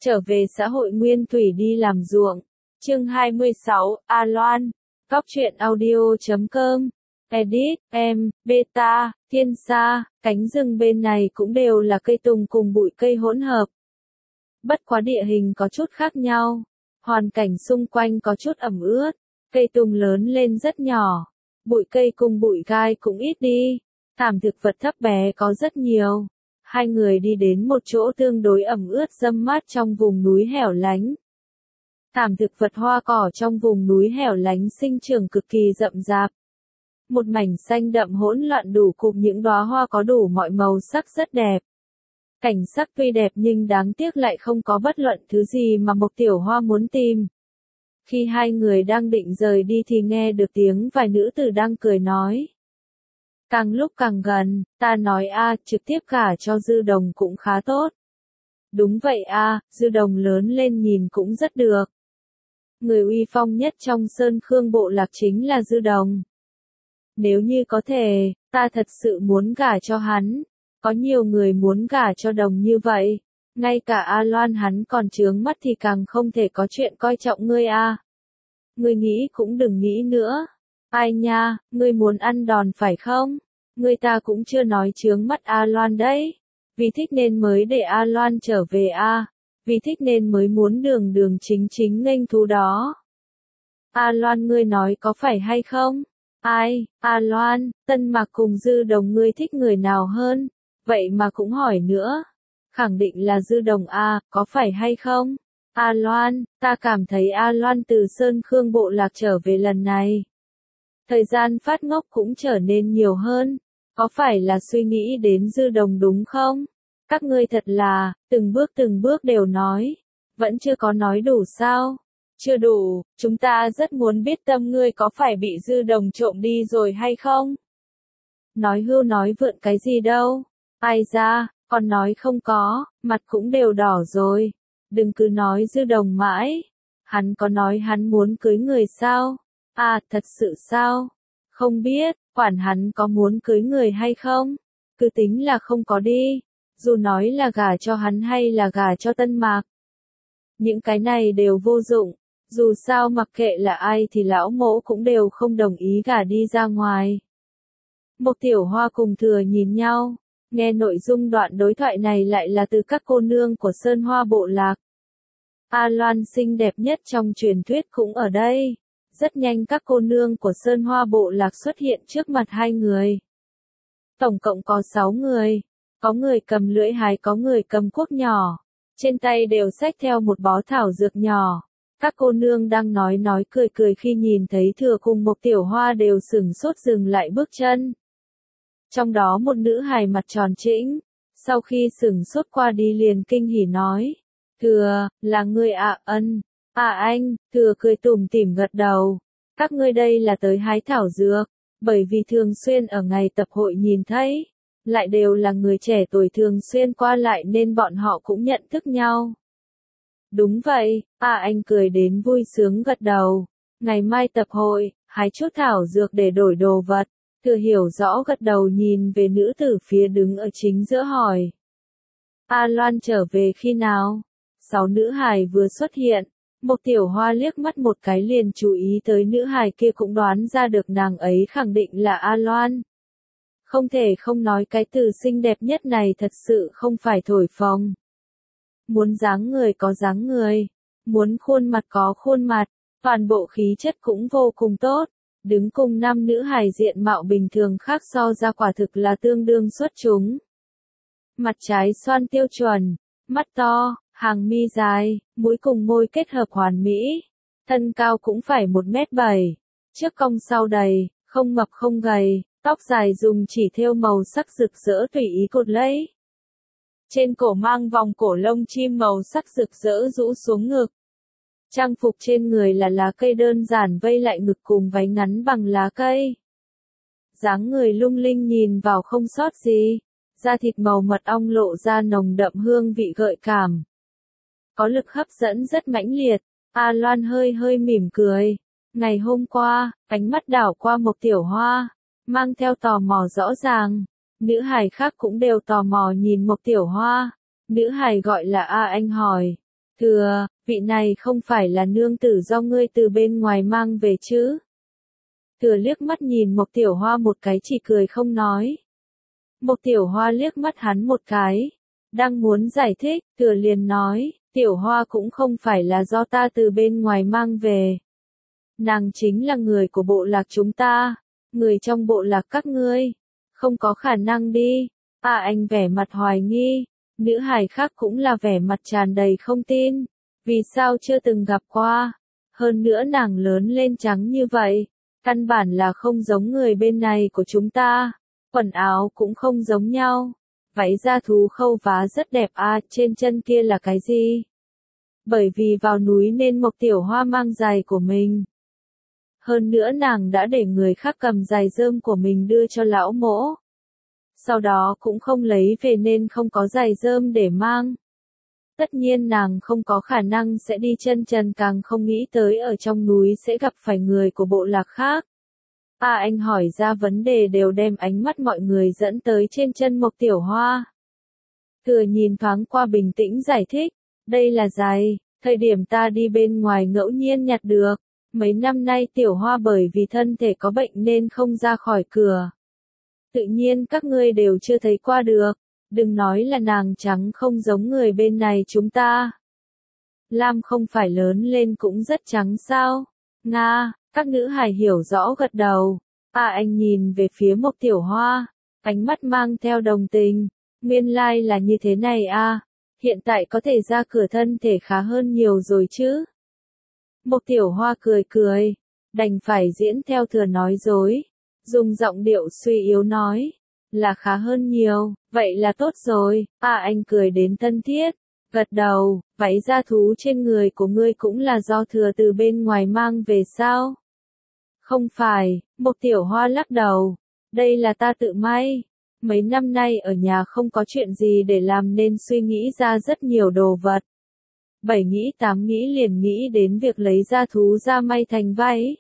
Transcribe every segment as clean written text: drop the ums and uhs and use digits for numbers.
Trở về xã hội nguyên thủy đi làm ruộng. Chương 26, A Loan. Góc truyện audio.com. Edit, em, Beta, Thiên Sa, cánh rừng bên này cũng đều là cây tùng cùng bụi cây hỗn hợp. Bất quá địa hình có chút khác nhau. Hoàn cảnh xung quanh có chút ẩm ướt. Cây tùng lớn lên rất nhỏ. Bụi cây cùng bụi gai cũng ít đi. Thảm thực vật thấp bé có rất nhiều. Hai người đi đến một chỗ tương đối ẩm ướt râm mát trong vùng núi hẻo lánh. Thảm thực vật hoa cỏ trong vùng núi hẻo lánh sinh trưởng cực kỳ rậm rạp. Một mảnh xanh đậm hỗn loạn đủ cùng những đóa hoa có đủ mọi màu sắc rất đẹp. Cảnh sắc tuy đẹp nhưng đáng tiếc lại không có bất luận thứ gì mà Mộc Tiểu Hoa muốn tìm. Khi hai người đang định rời đi thì nghe được tiếng vài nữ tử đang cười nói. Càng lúc càng gần, ta nói trực tiếp gả cho Dư Đồng cũng khá tốt. Đúng vậy Dư Đồng lớn lên nhìn cũng rất được. Người uy phong nhất trong Sơn Khương bộ lạc chính là Dư Đồng. Nếu như có thể, ta thật sự muốn gả cho hắn. Có nhiều người muốn gả cho Đồng như vậy. Ngay cả A Loan hắn còn chướng mắt thì càng không thể có chuyện coi trọng ngươi Ngươi nghĩ cũng đừng nghĩ nữa. Ai nha, ngươi muốn ăn đòn phải không? Người ta cũng chưa nói chướng mắt A Loan đấy. Vì thích nên mới để A Loan trở về Vì thích nên mới muốn đường đường chính chính nghênh thú đó. A Loan ngươi nói có phải hay không? Ai, A Loan, Tân Mạc cùng Dư Đồng ngươi thích người nào hơn? Vậy mà cũng hỏi nữa. Khẳng định là Dư Đồng có phải hay không? A Loan, ta cảm thấy A Loan từ Sơn Khương bộ lạc trở về lần này. Thời gian phát ngốc cũng trở nên nhiều hơn. Có phải là suy nghĩ đến Dư Đồng đúng không? Các ngươi thật là, từng bước đều nói. Vẫn chưa có nói đủ sao? Chưa đủ, chúng ta rất muốn biết tâm ngươi có phải bị Dư Đồng trộm đi rồi hay không? Nói hưu nói vượn cái gì đâu? Ai ra, còn nói không có, mặt cũng đều đỏ rồi. Đừng cứ nói Dư Đồng mãi. Hắn có nói hắn muốn cưới người sao? Thật sự sao? Không biết, quản hắn có muốn cưới người hay không? Cứ tính là không có đi. Dù nói là gả cho hắn hay là gả cho Tân Mạc. Những cái này đều vô dụng. Dù sao mặc kệ là ai thì lão mỗ cũng đều không đồng ý gả đi ra ngoài. Mộc Tiểu Hoa cùng Thừa nhìn nhau. Nghe nội dung đoạn đối thoại này lại là từ các cô nương của Sơn Hoa bộ lạc. A Loan xinh đẹp nhất trong truyền thuyết cũng ở đây. Rất nhanh các cô nương của Sơn Hoa bộ lạc xuất hiện trước mặt hai người. Tổng cộng có 6 người. Có người cầm lưỡi hái, có người cầm cuốc nhỏ. Trên tay đều xách theo một bó thảo dược nhỏ. Các cô nương đang nói cười khi nhìn thấy Thừa cùng Mộc Tiểu Hoa đều sửng sốt dừng lại bước chân. Trong đó một nữ hài mặt tròn trĩnh. Sau khi sửng sốt qua đi liền kinh hỉ nói. Thừa, là ngươi Ân. Anh, Thừa cười tủm tỉm gật đầu. Các ngươi đây là tới hái thảo dược, bởi vì thường xuyên ở ngày tập hội nhìn thấy, lại đều là người trẻ tuổi thường xuyên qua lại nên bọn họ cũng nhận thức nhau. Đúng vậy, anh cười đến vui sướng gật đầu. Ngày mai tập hội, hái chút thảo dược để đổi đồ vật. Thừa hiểu rõ gật đầu nhìn về nữ tử phía đứng ở chính giữa hỏi. A Loan trở về khi nào? 6 nữ hài vừa xuất hiện. Mộc Tiểu Hoa liếc mắt một cái liền chú ý tới nữ hài kia cũng đoán ra được nàng ấy khẳng định là A Loan. Không thể không nói cái từ xinh đẹp nhất này thật sự không phải thổi phồng. Muốn dáng người có dáng người, muốn khuôn mặt có khuôn mặt, toàn bộ khí chất cũng vô cùng tốt. Đứng cùng 5 nữ hài diện mạo bình thường khác so ra quả thực là tương đương xuất chúng. Mặt trái xoan tiêu chuẩn, mắt to, hàng mi dài, mũi cùng môi kết hợp hoàn mỹ. Thân cao cũng phải 1m7. Trước cong sau đầy, không mập không gầy, tóc dài dùng chỉ thêu màu sắc rực rỡ tùy ý cột lấy. Trên cổ mang vòng cổ lông chim màu sắc rực rỡ rũ xuống ngực. Trang phục trên người là lá cây đơn giản vây lại ngực cùng váy ngắn bằng lá cây. Dáng người lung linh nhìn vào không sót gì. Da thịt màu mật ong lộ ra nồng đậm hương vị gợi cảm. Có lực hấp dẫn rất mãnh liệt. A Loan hơi mỉm cười. Ngày hôm qua, ánh mắt đảo qua Mộc Tiểu Hoa, mang theo tò mò rõ ràng. Nữ hài khác cũng đều tò mò nhìn Mộc Tiểu Hoa. Nữ hài gọi là Anh hỏi. Thừa, vị này không phải là nương tử do ngươi từ bên ngoài mang về chứ? Thừa liếc mắt nhìn Mộc Tiểu Hoa một cái chỉ cười không nói. Mộc Tiểu Hoa liếc mắt hắn một cái. Đang muốn giải thích, Thừa liền nói, Tiểu Hoa cũng không phải là do ta từ bên ngoài mang về. Nàng chính là người của bộ lạc chúng ta, người trong bộ lạc các ngươi. Không có khả năng đi. Anh vẻ mặt hoài nghi, nữ hài khác cũng là vẻ mặt tràn đầy không tin. Vì sao chưa từng gặp qua? Hơn nữa nàng lớn lên trắng như vậy, căn bản là không giống người bên này của chúng ta. Quần áo cũng không giống nhau. Váy da thú khâu vá rất đẹp trên chân kia là cái gì? Bởi vì vào núi nên Mộc Tiểu Hoa mang giày của mình. Hơn nữa nàng đã để người khác cầm giày rơm của mình đưa cho lão mỗ. Sau đó cũng không lấy về nên không có giày rơm để mang. Tất nhiên nàng không có khả năng sẽ đi chân trần, càng không nghĩ tới ở trong núi sẽ gặp phải người của bộ lạc khác. Anh hỏi ra vấn đề đều đem ánh mắt mọi người dẫn tới trên chân Mộc Tiểu Hoa. Thừa nhìn thoáng qua bình tĩnh giải thích, đây là giày, thời điểm ta đi bên ngoài ngẫu nhiên nhặt được. Mấy năm nay Tiểu Hoa bởi vì thân thể có bệnh nên không ra khỏi cửa. Tự nhiên các ngươi đều chưa thấy qua được, đừng nói là nàng trắng không giống người bên này chúng ta. Lam không phải lớn lên cũng rất trắng sao? Nga, các nữ hài hiểu rõ gật đầu. Anh nhìn về phía Mộc Tiểu Hoa, ánh mắt mang theo đồng tình. Nguyên lai là như thế này hiện tại có thể ra cửa thân thể khá hơn nhiều rồi chứ? Mộc Tiểu Hoa cười cười, đành phải diễn theo Thừa nói dối, dùng giọng điệu suy yếu nói, là khá hơn nhiều, vậy là tốt rồi. Anh cười đến thân thiết, gật đầu, váy da thú trên người của ngươi cũng là do Thừa từ bên ngoài mang về sao? Không phải, Mộc Tiểu Hoa lắc đầu, đây là ta tự may. Mấy năm nay ở nhà không có chuyện gì để làm nên suy nghĩ ra rất nhiều đồ vật. 7 nghĩ 8 nghĩ liền nghĩ đến việc lấy da thú ra may thành váy.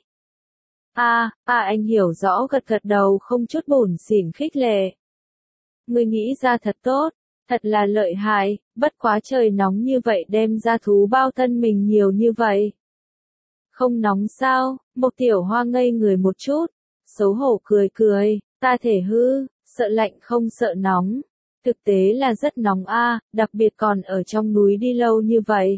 Anh hiểu rõ gật gật đầu không chút bủn xỉn khích lệ. Ngươi nghĩ ra thật tốt, thật là lợi hại, bất quá trời nóng như vậy đem da thú bao thân mình nhiều như vậy. Không nóng sao? Mộc Tiểu Hoa ngây người một chút, xấu hổ cười cười, ta thể hư, sợ lạnh không sợ nóng. Thực tế là rất nóng đặc biệt còn ở trong núi đi lâu như vậy.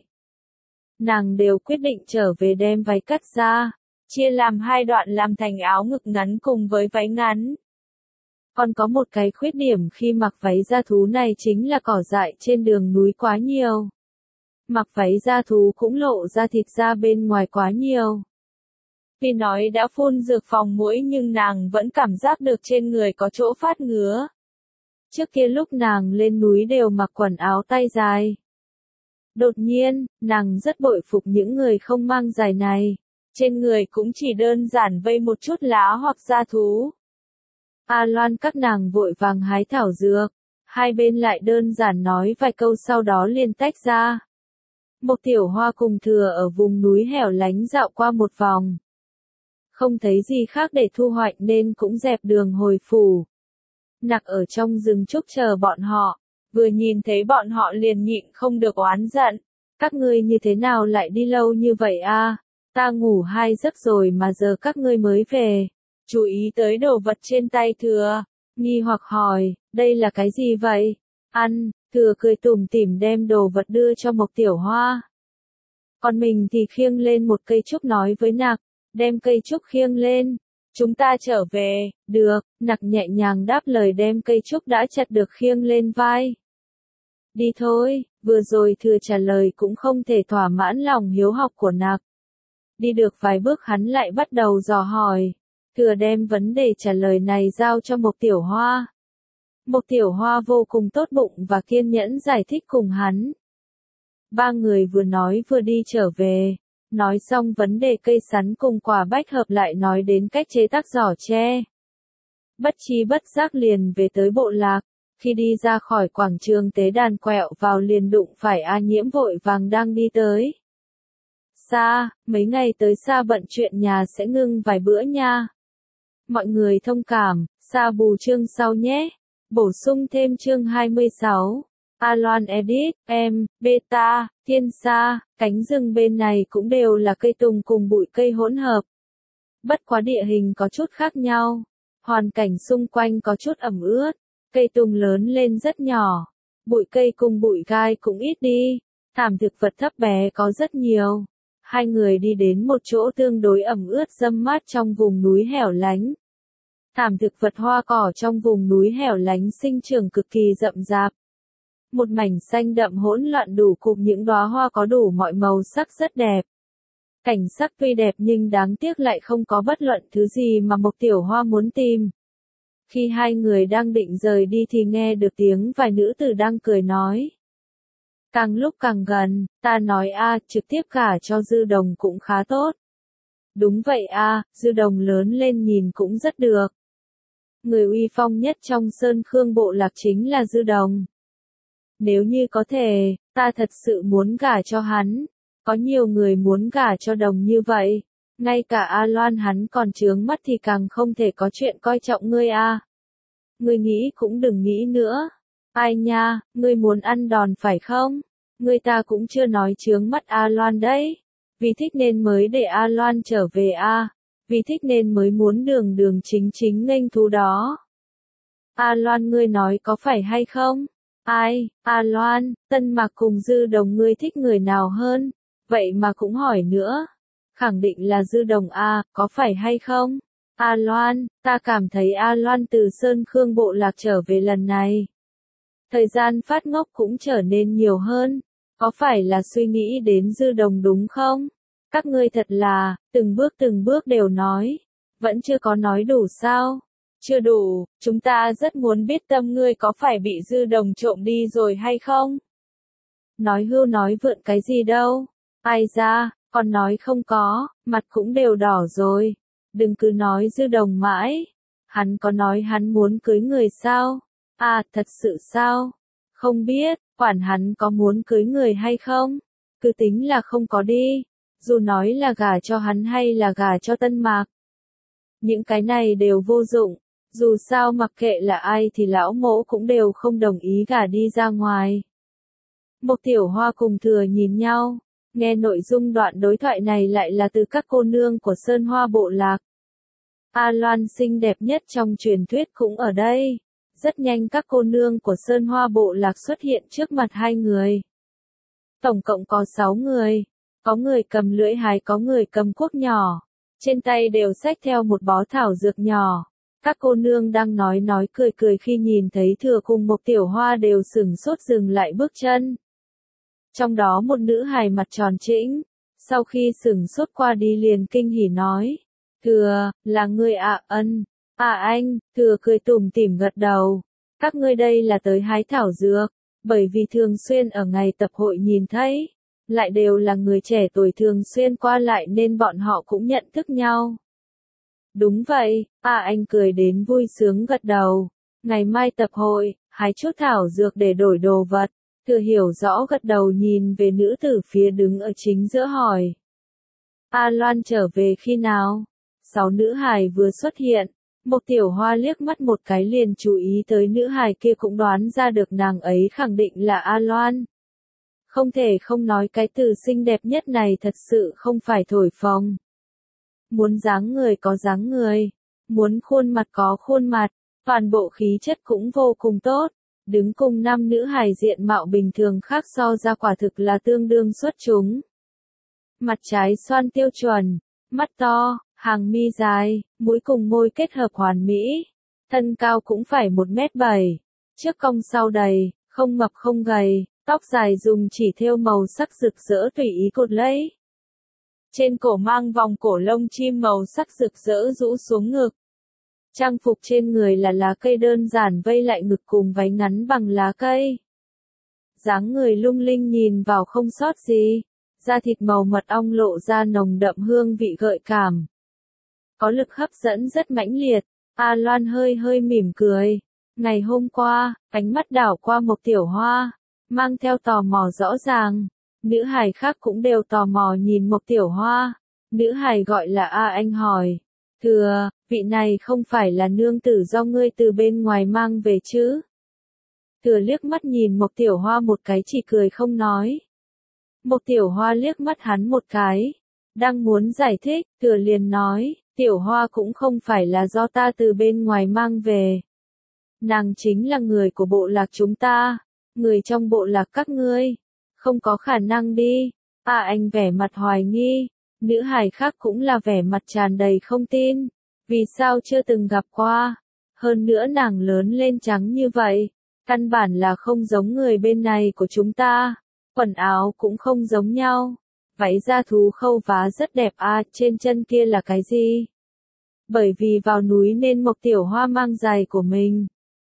Nàng đều quyết định trở về đem váy cắt ra, chia làm 2 đoạn làm thành áo ngực ngắn cùng với váy ngắn. Còn có một cái khuyết điểm khi mặc váy da thú này chính là cỏ dại trên đường núi quá nhiều. Mặc váy da thú cũng lộ ra thịt da bên ngoài quá nhiều. Vì nói đã phun dược phòng muỗi nhưng nàng vẫn cảm giác được trên người có chỗ phát ngứa. Trước kia lúc nàng lên núi đều mặc quần áo tay dài. Đột nhiên, nàng rất bội phục những người không mang giày này. Trên người cũng chỉ đơn giản vây một chút lá hoặc da thú. Loan các nàng vội vàng hái thảo dược. Hai bên lại đơn giản nói vài câu sau đó liền tách ra. Mộc Tiểu Hoa cùng Thừa ở vùng núi hẻo lánh dạo qua một vòng. Không thấy gì khác để thu hoạch nên cũng dẹp đường hồi phủ. Nặc ở trong rừng trúc chờ bọn họ, vừa nhìn thấy bọn họ liền nhịn không được oán giận. Các ngươi như thế nào lại đi lâu như vậy ta ngủ 2 giấc rồi mà giờ các ngươi mới về. Chú ý tới đồ vật trên tay Thừa, nghi hoặc hỏi, đây là cái gì vậy? Ăn, Thừa cười tủm tỉm đem đồ vật đưa cho Mộc Tiểu Hoa. Còn mình thì khiêng lên một cây trúc nói với Nặc, đem cây trúc khiêng lên. Chúng ta trở về, được, Nặc nhẹ nhàng đáp lời đem cây trúc đã chặt được khiêng lên vai. Đi thôi, vừa rồi Thừa trả lời cũng không thể thỏa mãn lòng hiếu học của Nặc. Đi được vài bước hắn lại bắt đầu dò hỏi. Thừa đem vấn đề trả lời này giao cho Mộc Tiểu Hoa. Mộc Tiểu Hoa vô cùng tốt bụng và kiên nhẫn giải thích cùng hắn. 3 người vừa nói vừa đi trở về. Nói xong vấn đề cây sắn cùng quả bách hợp lại nói đến cách chế tác giỏ tre. Bất chi bất giác liền về tới bộ lạc. Khi đi ra khỏi quảng trường tế đàn quẹo vào liền đụng phải A Nhiễm vội vàng đang đi tới. Xa, mấy ngày tới Xa bận chuyện nhà sẽ ngưng vài bữa nha. Mọi người thông cảm, Xa bù chương sau nhé. Bổ sung thêm chương 26. A Loan Edit, Beta, Thiên Sa, cánh rừng bên này cũng đều là cây tùng cùng bụi cây hỗn hợp. Bất quá địa hình có chút khác nhau, hoàn cảnh xung quanh có chút ẩm ướt, cây tùng lớn lên rất nhỏ, bụi cây cùng bụi gai cũng ít đi, thảm thực vật thấp bé có rất nhiều. Hai người đi đến một chỗ tương đối ẩm ướt râm mát trong vùng núi hẻo lánh. Thảm thực vật hoa cỏ trong vùng núi hẻo lánh sinh trưởng cực kỳ rậm rạp. Một mảnh xanh đậm hỗn loạn đủ cùng những đóa hoa có đủ mọi màu sắc rất đẹp. Cảnh sắc tuy đẹp nhưng đáng tiếc lại không có bất luận thứ gì mà Mộc Tiểu Hoa muốn tìm. Khi hai người đang định rời đi thì nghe được tiếng vài nữ tử đang cười nói. Càng lúc càng gần, ta nói trực tiếp gả cho Dư Đồng cũng khá tốt. Đúng vậy Dư Đồng lớn lên nhìn cũng rất được. Người uy phong nhất trong Sơn Khương bộ lạc chính là Dư Đồng. Nếu như có thể, ta thật sự muốn gả cho hắn. Có nhiều người muốn gả cho Đồng như vậy. Ngay cả A Loan hắn còn chướng mắt thì càng không thể có chuyện coi trọng ngươi Ngươi nghĩ cũng đừng nghĩ nữa. Ai nha, ngươi muốn ăn đòn phải không? Ngươi ta cũng chưa nói chướng mắt A Loan đấy. Vì thích nên mới để A Loan trở về Vì thích nên mới muốn đường đường chính chính nghênh thú đó. A Loan ngươi nói có phải hay không? Ai, A Loan, Tân Mạc cùng Dư Đồng ngươi thích người nào hơn? Vậy mà cũng hỏi nữa. Khẳng định là Dư Đồng có phải hay không? A Loan, ta cảm thấy A Loan từ Sơn Khương bộ lạc trở về lần này. Thời gian phát ngốc cũng trở nên nhiều hơn. Có phải là suy nghĩ đến Dư Đồng đúng không? Các ngươi thật là, từng bước đều nói. Vẫn chưa có nói đủ sao? Chưa đủ, chúng ta rất muốn biết tâm ngươi có phải bị Dư Đồng trộm đi rồi hay không? Nói hưu nói vượn cái gì đâu? Ai ra, còn nói không có, mặt cũng đều đỏ rồi. Đừng cứ nói Dư Đồng mãi. Hắn có nói hắn muốn cưới người sao? Thật sự sao? Không biết, quản hắn có muốn cưới người hay không? Cứ tính là không có đi. Dù nói là gả cho hắn hay là gả cho Tân Mạc. Những cái này đều vô dụng. Dù sao mặc kệ là ai thì lão mỗ cũng đều không đồng ý gả đi ra ngoài. Mộc Tiểu Hoa cùng Thừa nhìn nhau. Nghe nội dung đoạn đối thoại này lại là từ các cô nương của Sơn Hoa bộ lạc. A Loan xinh đẹp nhất trong truyền thuyết cũng ở đây. Rất nhanh các cô nương của Sơn Hoa bộ lạc xuất hiện trước mặt hai người. Tổng cộng có 6 người. Có người cầm lưỡi hái, có người cầm cuốc nhỏ. Trên tay đều xách theo một bó thảo dược nhỏ. Các cô nương đang nói cười khi nhìn thấy Thừa cùng Mộc Tiểu Hoa đều sửng sốt dừng lại bước chân. Trong đó một nữ hài mặt tròn trĩnh, sau khi sửng sốt qua đi liền kinh hỉ nói. Thừa, là ngươi Ân. Anh, Thừa cười tủm tỉm gật đầu. Các ngươi đây là tới hái thảo dược, bởi vì thường xuyên ở ngày tập hội nhìn thấy. Lại đều là người trẻ tuổi thường xuyên qua lại nên bọn họ cũng nhận thức nhau. Đúng vậy, anh cười đến vui sướng gật đầu. Ngày mai tập hội, hái chút thảo dược để đổi đồ vật. Thừa hiểu rõ gật đầu nhìn về nữ tử phía đứng ở chính giữa hỏi. A Loan trở về khi nào? 6 nữ hài vừa xuất hiện. Mộc Tiểu Hoa liếc mắt một cái liền chú ý tới nữ hài kia cũng đoán ra được nàng ấy khẳng định là A Loan. Không thể không nói cái từ xinh đẹp nhất này thật sự không phải thổi phồng. Muốn dáng người có dáng người, muốn khuôn mặt có khuôn mặt, toàn bộ khí chất cũng vô cùng tốt. Đứng cùng 5 nữ hài diện mạo bình thường khác so ra quả thực là tương đương xuất chúng. Mặt trái xoan tiêu chuẩn, mắt to, hàng mi dài, mũi cùng môi kết hợp hoàn mỹ. Thân cao cũng phải 1m7, trước cong sau đầy, không mập không gầy, tóc dài dùng chỉ thêu màu sắc rực rỡ tùy ý cột lấy. Trên cổ mang vòng cổ lông chim màu sắc rực rỡ rũ xuống ngực. Trang phục trên người là lá cây đơn giản vây lại ngực cùng váy ngắn bằng lá cây. Dáng người lung linh nhìn vào không sót gì. Da thịt màu mật ong lộ ra nồng đậm hương vị gợi cảm. Có lực hấp dẫn rất mãnh liệt. A Loan hơi mỉm cười. Ngày hôm qua, ánh mắt đảo qua Mộc Tiểu Hoa, mang theo tò mò rõ ràng. Nữ hài khác cũng đều tò mò nhìn Mộc Tiểu Hoa. Nữ hài gọi là anh hỏi. Thừa, vị này không phải là nương tử do ngươi từ bên ngoài mang về chứ? Thừa liếc mắt nhìn Mộc Tiểu Hoa một cái chỉ cười không nói. Mộc Tiểu Hoa liếc mắt hắn một cái. Đang muốn giải thích, Thừa liền nói, Tiểu Hoa cũng không phải là do ta từ bên ngoài mang về. Nàng chính là người của bộ lạc chúng ta, người trong bộ lạc các ngươi. Không có khả năng đi. Anh vẻ mặt hoài nghi, nữ hài khác cũng là vẻ mặt tràn đầy không tin. Vì sao chưa từng gặp qua? Hơn nữa nàng lớn lên trắng như vậy, căn bản là không giống người bên này của chúng ta. Quần áo cũng không giống nhau. Váy da thú khâu vá rất đẹp trên chân kia là cái gì? Bởi vì vào núi nên Mộc Tiểu Hoa mang giày của mình.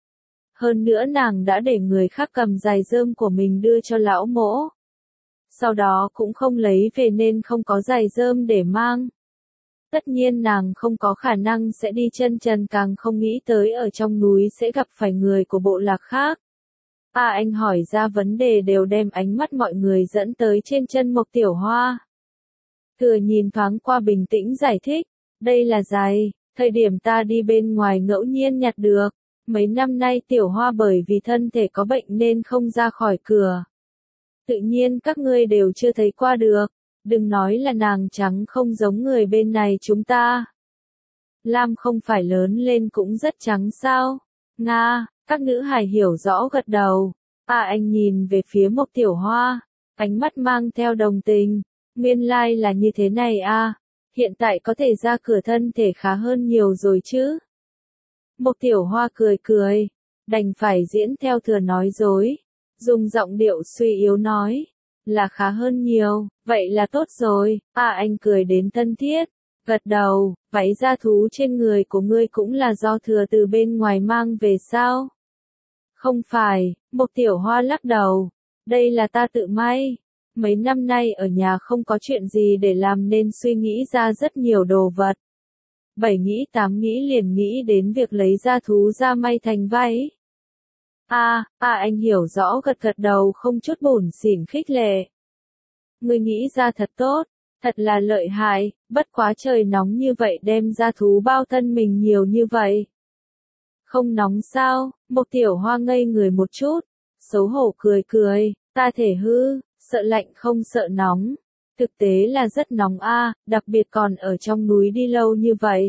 Hơn nữa nàng đã để người khác cầm giày rơm của mình đưa cho lão mỗ. Sau đó cũng không lấy về nên không có giày rơm để mang. Tất nhiên nàng không có khả năng sẽ đi chân trần, càng không nghĩ tới ở trong núi sẽ gặp phải người của bộ lạc khác. Anh hỏi ra vấn đề đều đem ánh mắt mọi người dẫn tới trên chân Mộc Tiểu Hoa. Thừa nhìn thoáng qua bình tĩnh giải thích, đây là giày, thời điểm ta đi bên ngoài ngẫu nhiên nhặt được. Mấy năm nay Tiểu Hoa bởi vì thân thể có bệnh nên không ra khỏi cửa. Tự nhiên các ngươi đều chưa thấy qua được, đừng nói là nàng trắng không giống người bên này chúng ta. Lam không phải lớn lên cũng rất trắng sao? Nga, các nữ hài hiểu rõ gật đầu. Anh nhìn về phía Mộc Tiểu Hoa, ánh mắt mang theo đồng tình. Nguyên lai là như thế này hiện tại có thể ra cửa thân thể khá hơn nhiều rồi chứ. Mộc Tiểu Hoa cười cười, đành phải diễn theo Thừa nói dối, dùng giọng điệu suy yếu nói, là khá hơn nhiều, vậy là tốt rồi. Anh cười đến thân thiết, gật đầu, váy da thú trên người của ngươi cũng là do Thừa từ bên ngoài mang về sao? Không phải, Mộc Tiểu Hoa lắc đầu, đây là ta tự may. Mấy năm nay ở nhà không có chuyện gì để làm nên suy nghĩ ra rất nhiều đồ vật. 7 nghĩ 8 nghĩ liền nghĩ đến việc lấy da thú ra may thành váy. Anh hiểu rõ, gật gật đầu không chút bủn xỉn khích lệ. Ngươi nghĩ ra thật tốt, thật là lợi hại, bất quá trời nóng như vậy đem da thú bao thân mình nhiều như vậy. Không nóng sao? Mộc Tiểu Hoa ngây người một chút, xấu hổ cười cười, ta thể hư, sợ lạnh không sợ nóng. Thực tế là rất nóng đặc biệt còn ở trong núi đi lâu như vậy.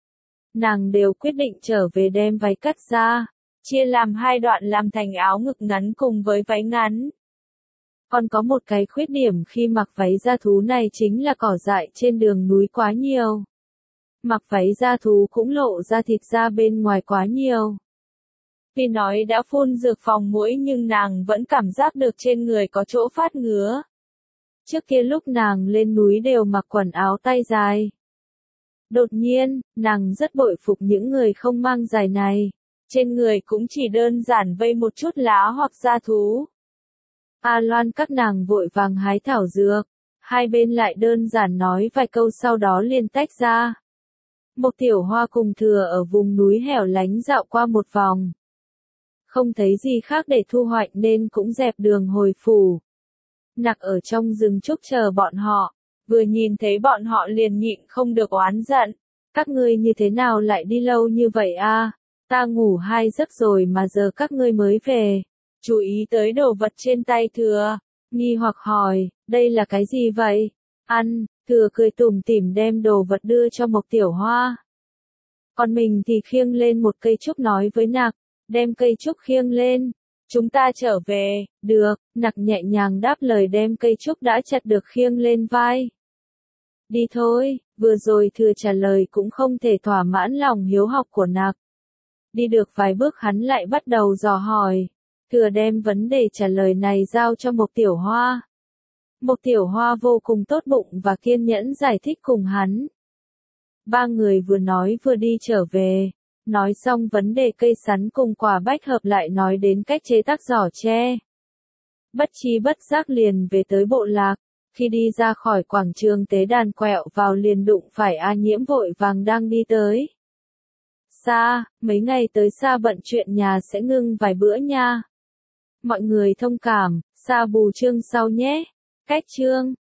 Nàng đều quyết định trở về đem váy cắt ra, chia làm 2 đoạn làm thành áo ngực ngắn cùng với váy ngắn. Còn có một cái khuyết điểm khi mặc váy da thú này chính là cỏ dại trên đường núi quá nhiều. Mặc váy da thú cũng lộ ra thịt da bên ngoài quá nhiều. Tuy nói đã phun dược phòng muỗi nhưng nàng vẫn cảm giác được trên người có chỗ phát ngứa. Trước kia lúc nàng lên núi đều mặc quần áo tay dài. Đột nhiên, nàng rất bội phục những người không mang giày này. Trên người cũng chỉ đơn giản vây một chút lá hoặc da thú. Loan các nàng vội vàng hái thảo dược. Hai bên lại đơn giản nói vài câu sau đó liền tách ra. Mộc Tiểu Hoa cùng Thừa ở vùng núi hẻo lánh dạo qua một vòng. Không thấy gì khác để thu hoạch nên cũng dẹp đường hồi phủ. Nặc ở trong rừng trúc chờ bọn họ, vừa nhìn thấy bọn họ liền nhịn không được oán giận. Các ngươi như thế nào lại đi lâu như vậy ta ngủ 2 giấc rồi mà giờ các ngươi mới về. Chú ý tới đồ vật trên tay Thừa, nghi hoặc hỏi, đây là cái gì vậy? Ăn, Thừa cười tủm tỉm đem đồ vật đưa cho Mộc Tiểu Hoa. Còn mình thì khiêng lên một cây trúc nói với Nặc, đem cây trúc khiêng lên. Chúng ta trở về, được, Nặc nhẹ nhàng đáp lời đem cây trúc đã chặt được khiêng lên vai. Đi thôi, vừa rồi Thừa trả lời cũng không thể thỏa mãn lòng hiếu học của Nặc. Đi được vài bước hắn lại bắt đầu dò hỏi. Thừa đem vấn đề trả lời này giao cho Mộc Tiểu Hoa. Mộc Tiểu Hoa vô cùng tốt bụng và kiên nhẫn giải thích cùng hắn. 3 người vừa nói vừa đi trở về. Nói xong vấn đề cây sắn cùng quả bách hợp lại nói đến cách chế tác giỏ tre. Bất chi bất giác liền về tới bộ lạc. Khi đi ra khỏi quảng trường tế đàn quẹo vào liền đụng phải A Nhiễm vội vàng đang đi tới. Sa, mấy ngày tới Sa bận chuyện nhà sẽ ngưng vài bữa nha. Mọi người thông cảm, Sa bù chương sau nhé. Cách chương.